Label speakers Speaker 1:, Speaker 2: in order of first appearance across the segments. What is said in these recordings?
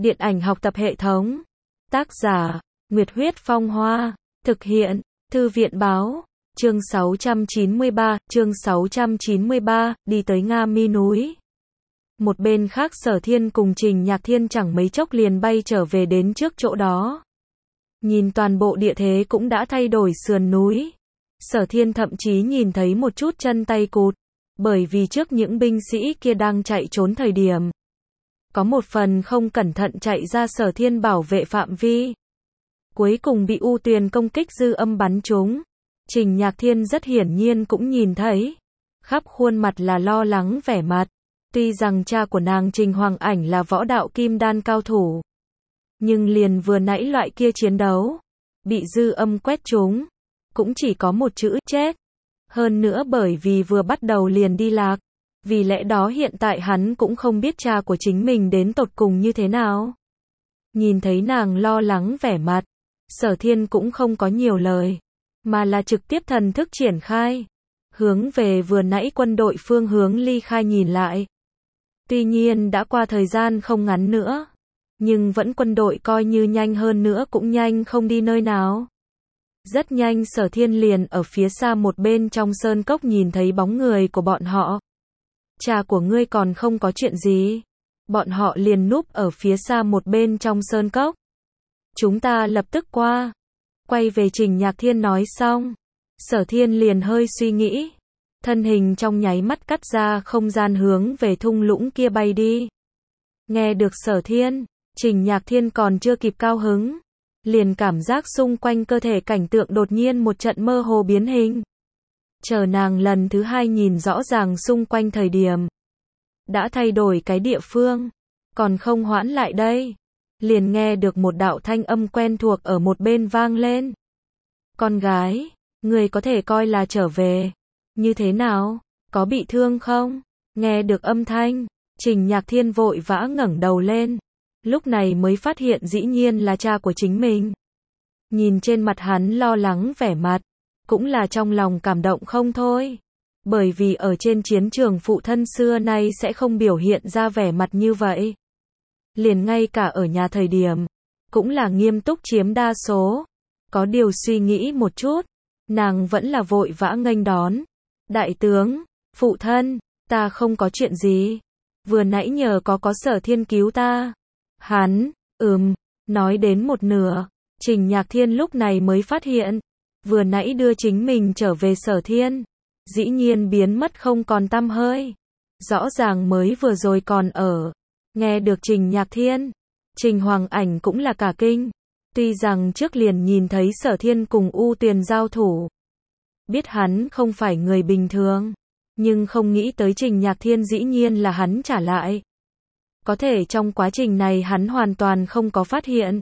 Speaker 1: Điện ảnh học tập hệ thống. Tác giả, Nguyệt Huyết Phong Hoa. Thực hiện, Thư viện Báo. Chương 693, đi tới Nga Mi núi. Một bên khác Sở Thiên cùng Trình Nhạc Thiên chẳng mấy chốc liền bay trở về đến trước chỗ đó. Nhìn toàn bộ địa thế cũng đã thay đổi sườn núi. Sở Thiên thậm chí nhìn thấy một chút chân tay cụt, bởi vì trước những binh sĩ kia đang chạy trốn thời điểm. Có một phần không cẩn thận chạy ra Sở Thiên bảo vệ phạm vi. Cuối cùng bị U Tuyền công kích dư âm bắn trúng. Trình Nhạc Thiên rất hiển nhiên cũng nhìn thấy. Khắp khuôn mặt là lo lắng vẻ mặt. Tuy rằng cha của nàng Trình Hoàng Ảnh là võ đạo kim đan cao thủ. Nhưng liền vừa nãy loại kia chiến đấu. Bị dư âm quét trúng. Cũng chỉ có một chữ chết. Hơn nữa bởi vì vừa bắt đầu liền đi lạc. Vì lẽ đó hiện tại hắn cũng không biết cha của chính mình đến tột cùng như thế nào. Nhìn thấy nàng lo lắng vẻ mặt. Sở Thiên cũng không có nhiều lời. Mà là trực tiếp thần thức triển khai. Hướng về vừa nãy quân đội phương hướng ly khai nhìn lại. Tuy nhiên đã qua thời gian không ngắn nữa. Nhưng vẫn quân đội coi như nhanh hơn nữa cũng nhanh không đi nơi nào. Rất nhanh Sở Thiên liền ở phía xa một bên trong sơn cốc nhìn thấy bóng người của bọn họ. Cha của ngươi còn không có chuyện gì. Bọn họ liền núp ở phía xa một bên trong sơn cốc. Chúng ta lập tức qua. Quay về Trình Nhạc Thiên nói xong. Sở Thiên liền hơi suy nghĩ. Thân hình trong nháy mắt cắt ra không gian hướng về thung lũng kia bay đi. Nghe được Sở Thiên, Trình Nhạc Thiên còn chưa kịp cao hứng. Liền cảm giác xung quanh cơ thể cảnh tượng đột nhiên một trận mơ hồ biến hình. Chờ nàng lần thứ hai nhìn rõ ràng xung quanh thời điểm. Đã thay đổi cái địa phương. Còn không hoãn lại đây. Liền nghe được một đạo thanh âm quen thuộc ở một bên vang lên. Con gái, người có thể coi là trở về. Như thế nào? Có bị thương không? Nghe được âm thanh, Trình Nhạc Thiên vội vã ngẩng đầu lên. Lúc này mới phát hiện dĩ nhiên là cha của chính mình. Nhìn trên mặt hắn lo lắng vẻ mặt. Cũng là trong lòng cảm động không thôi. Bởi vì ở trên chiến trường phụ thân xưa nay sẽ không biểu hiện ra vẻ mặt như vậy. Liền ngay cả ở nhà thời điểm. Cũng là nghiêm túc chiếm đa số. Có điều suy nghĩ một chút. Nàng vẫn là vội vã nghênh đón. Đại tướng, phụ thân, ta không có chuyện gì. Vừa nãy nhờ có Sở Thiên cứu ta. Hắn, nói đến một nửa. Trình Nhạc Thiên lúc này mới phát hiện. Vừa nãy đưa chính mình trở về Sở Thiên. Dĩ nhiên biến mất không còn tăm hơi. Rõ ràng mới vừa rồi còn ở. Nghe được Trình Nhạc Thiên. Trình Hoàng Ảnh cũng là cả kinh. Tuy rằng trước liền nhìn thấy Sở Thiên cùng U Tuyền giao thủ. Biết hắn không phải người bình thường. Nhưng không nghĩ tới Trình Nhạc Thiên dĩ nhiên là hắn trả lại. Có thể trong quá trình này hắn hoàn toàn không có phát hiện.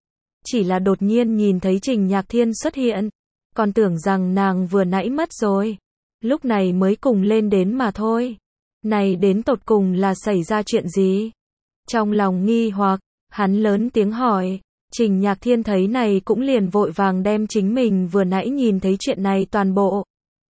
Speaker 1: Chỉ là đột nhiên nhìn thấy Trình Nhạc Thiên xuất hiện. Còn tưởng rằng nàng vừa nãy mất rồi. Lúc này mới cùng lên đến mà thôi. Này đến tột cùng là xảy ra chuyện gì? Trong lòng nghi hoặc, hắn lớn tiếng hỏi. Trình Nhạc Thiên thấy này cũng liền vội vàng đem chính mình vừa nãy nhìn thấy chuyện này toàn bộ.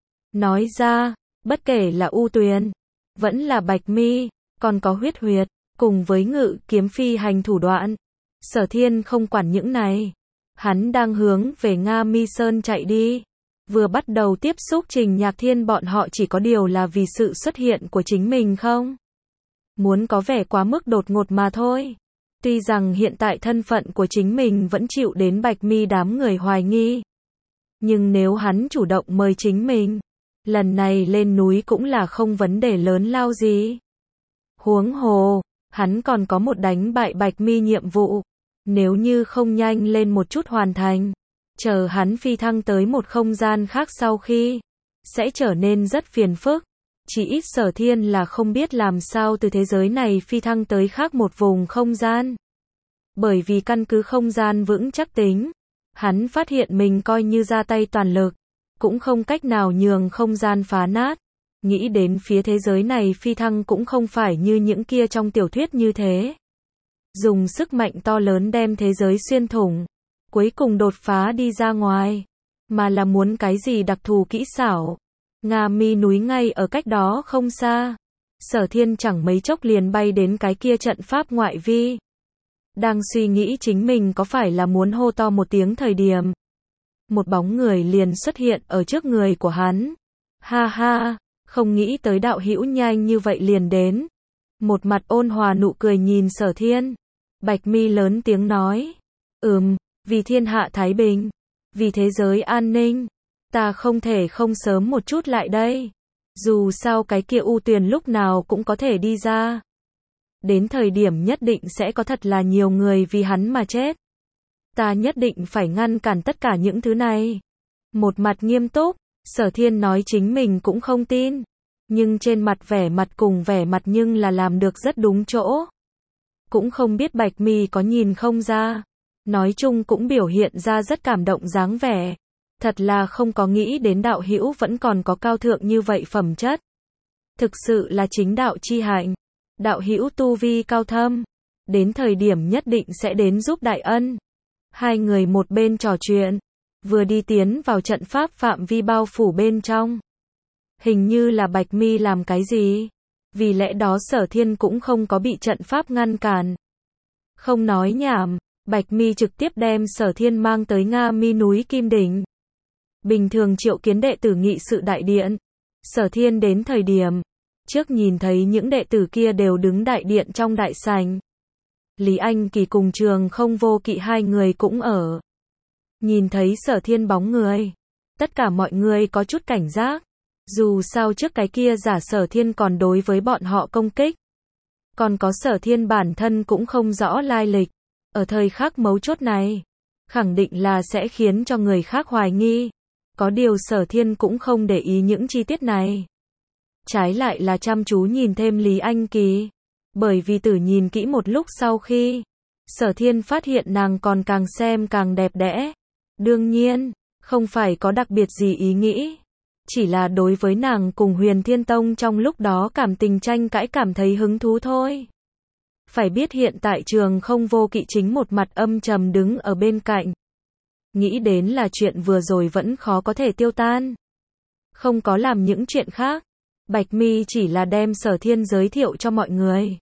Speaker 1: Nói ra, bất kể là U Tuyền, vẫn là Bạch Mi, còn có huyết huyệt, cùng với ngự kiếm phi hành thủ đoạn. Sở Thiên không quản những này. Hắn đang hướng về Nga Mi Sơn chạy đi. Vừa bắt đầu tiếp xúc Trình Nhạc Thiên bọn họ chỉ có điều là vì sự xuất hiện của chính mình không? Muốn có vẻ quá mức đột ngột mà thôi. Tuy rằng hiện tại thân phận của chính mình vẫn chịu đến Bạch Mi đám người hoài nghi. Nhưng nếu hắn chủ động mời chính mình, lần này lên núi cũng là không vấn đề lớn lao gì. Huống hồ, hắn còn có một đánh bại Bạch Mi nhiệm vụ. Nếu như không nhanh lên một chút hoàn thành, chờ hắn phi thăng tới một không gian khác sau khi, sẽ trở nên rất phiền phức. Chỉ ít Sở Thiên là không biết làm sao từ thế giới này phi thăng tới khác một vùng không gian. Bởi vì căn cứ không gian vững chắc tính, hắn phát hiện mình coi như ra tay toàn lực, cũng không cách nào nhường không gian phá nát. Nghĩ đến phía thế giới này phi thăng cũng không phải như những kia trong tiểu thuyết như thế. Dùng sức mạnh to lớn đem thế giới xuyên thủng, cuối cùng đột phá đi ra ngoài, mà là muốn cái gì đặc thù kỹ xảo. Nga Mi núi ngay ở cách đó không xa. Sở Thiên chẳng mấy chốc liền bay đến cái kia trận pháp ngoại vi. Đang suy nghĩ chính mình có phải là muốn hô to một tiếng thời điểm. Một bóng người liền xuất hiện ở trước người của hắn. Ha ha, không nghĩ tới đạo hữu nhanh như vậy liền đến. Một mặt ôn hòa nụ cười nhìn Sở Thiên. Bạch Mi lớn tiếng nói. Vì thiên hạ thái bình, vì thế giới an ninh, ta không thể không sớm một chút lại đây. Dù sao cái kia U Tuyền lúc nào cũng có thể đi ra. Đến thời điểm nhất định sẽ có thật là nhiều người vì hắn mà chết. Ta nhất định phải ngăn cản tất cả những thứ này. Một mặt nghiêm túc, Sở Thiên nói chính mình cũng không tin. Nhưng trên mặt vẻ mặt cùng vẻ mặt nhưng là làm được rất đúng chỗ. Cũng không biết Bạch Mi có nhìn không ra. Nói chung cũng biểu hiện ra rất cảm động dáng vẻ. Thật là không có nghĩ đến đạo hữu vẫn còn có cao thượng như vậy phẩm chất. Thực sự là chính đạo chi hạnh. Đạo hữu tu vi cao thâm. Đến thời điểm nhất định sẽ đến giúp đại ân. Hai người một bên trò chuyện. Vừa đi tiến vào trận pháp phạm vi bao phủ bên trong. Hình như là Bạch Mi làm cái gì. Vì lẽ đó Sở Thiên cũng không có bị trận pháp ngăn cản. Không nói nhảm. Bạch Mi trực tiếp đem Sở Thiên mang tới Nga Mi núi Kim Đỉnh. Bình thường triệu kiến đệ tử nghị sự đại điện. Sở Thiên đến thời điểm. Trước nhìn thấy những đệ tử kia đều đứng đại điện trong đại sảnh. Lý Anh Kỳ cùng Trường Không Vô Kỵ hai người cũng ở. Nhìn thấy Sở Thiên bóng người. Tất cả mọi người có chút cảnh giác. Dù sao trước cái kia giả Sở Thiên còn đối với bọn họ công kích. Còn có Sở Thiên bản thân cũng không rõ lai lịch. Ở thời khắc mấu chốt này, khẳng định là sẽ khiến cho người khác hoài nghi. Có điều Sở Thiên cũng không để ý những chi tiết này. Trái lại là chăm chú nhìn thêm Lý Anh Kỳ. Bởi vì tử nhìn kỹ một lúc sau khi, Sở Thiên phát hiện nàng còn càng xem càng đẹp đẽ. Đương nhiên, không phải có đặc biệt gì ý nghĩ. Chỉ là đối với nàng cùng Huyền Thiên Tông trong lúc đó cảm tình tranh cãi cảm thấy hứng thú thôi. Phải biết hiện tại Trường Không Vô Kỵ chính một mặt âm trầm đứng ở bên cạnh. Nghĩ đến là chuyện vừa rồi vẫn khó có thể tiêu tan. Không có làm những chuyện khác. Bạch Mi chỉ là đem Sở Thiên giới thiệu cho mọi người.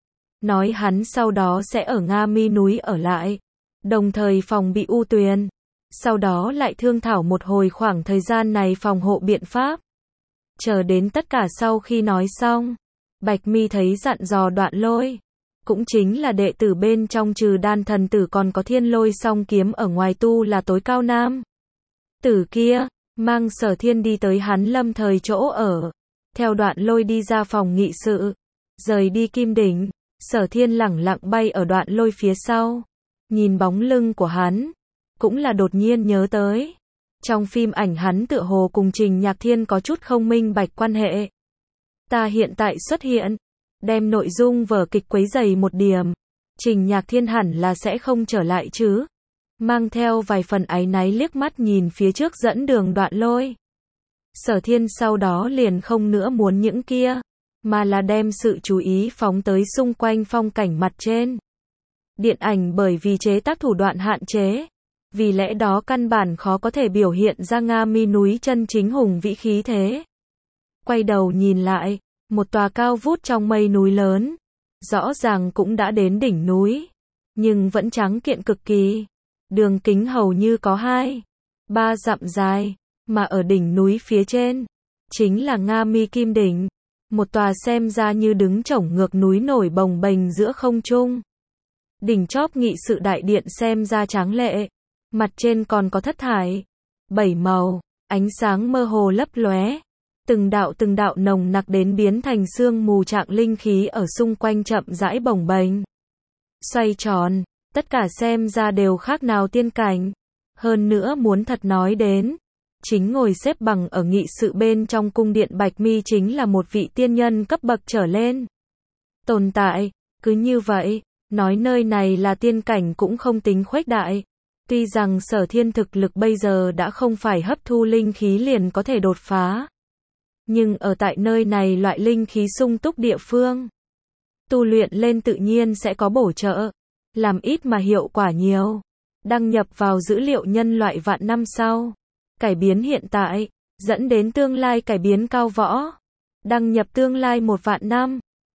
Speaker 1: Nói hắn sau đó sẽ ở Nga Mi núi ở lại. Đồng thời phòng bị U Tuyền. Sau đó lại thương thảo một hồi khoảng thời gian này phòng hộ biện pháp. Chờ đến tất cả sau khi nói xong. Bạch Mi thấy dặn dò Đoạn Lôi. Cũng chính là đệ tử bên trong trừ Đan thần tử còn có Thiên Lôi song kiếm ở ngoài tu là tối cao nam. Tử kia, mang Sở Thiên đi tới hắn lâm thời chỗ ở. Theo Đoạn Lôi đi ra phòng nghị sự. Rời đi Kim Đỉnh. Sở Thiên lẳng lặng bay ở Đoạn Lôi phía sau. Nhìn bóng lưng của hắn. Cũng là đột nhiên nhớ tới. Trong phim ảnh hắn tựa hồ cùng Trình Nhạc Thiên có chút không minh bạch quan hệ. Ta hiện tại xuất hiện. Đem nội dung vở kịch quấy rầy một điểm. Trình Nhạc Thiên hẳn là sẽ không trở lại chứ. Mang theo vài phần áy náy liếc mắt nhìn phía trước dẫn đường Đoạn Lôi. Sở Thiên sau đó liền không nữa muốn những kia. Mà là đem sự chú ý phóng tới xung quanh phong cảnh mặt trên. Điện ảnh bởi vì chế tác thủ đoạn hạn chế. Vì lẽ đó căn bản khó có thể biểu hiện ra Nga Mi núi chân chính hùng vĩ khí thế. Quay đầu nhìn lại. Một tòa cao vút trong mây núi lớn. Rõ ràng cũng đã đến đỉnh núi. Nhưng vẫn trắng kiện cực kỳ. Đường kính hầu như có 2-3 dặm dài. Mà ở đỉnh núi phía trên. Chính là Nga Mi Kim Đỉnh. Một tòa xem ra như đứng chổng ngược núi nổi bồng bềnh giữa không trung. Đỉnh chóp nghị sự đại điện xem ra tráng lệ. Mặt trên còn có thất thải. 7 màu. Ánh sáng mơ hồ lấp lóe. Từng đạo nồng nặc đến biến thành sương mù trạng linh khí ở xung quanh chậm rãi bồng bềnh. Xoay tròn, tất cả xem ra đều khác nào tiên cảnh. Hơn nữa muốn thật nói đến, chính ngồi xếp bằng ở nghị sự bên trong cung điện Bạch Mi chính là một vị tiên nhân cấp bậc trở lên. Tồn tại, cứ như vậy, nói nơi này là tiên cảnh cũng không tính khuếch đại. Tuy rằng Sở Thiên thực lực bây giờ đã không phải hấp thu linh khí liền có thể đột phá. Nhưng ở tại nơi này loại linh khí sung túc địa phương. Tu luyện lên tự nhiên sẽ có bổ trợ. Làm ít mà hiệu quả nhiều. Đăng nhập vào dữ liệu nhân loại vạn năm sau. Cải biến hiện tại. Dẫn đến tương lai cải biến cao võ. Đăng nhập tương lai 1 vạn năm.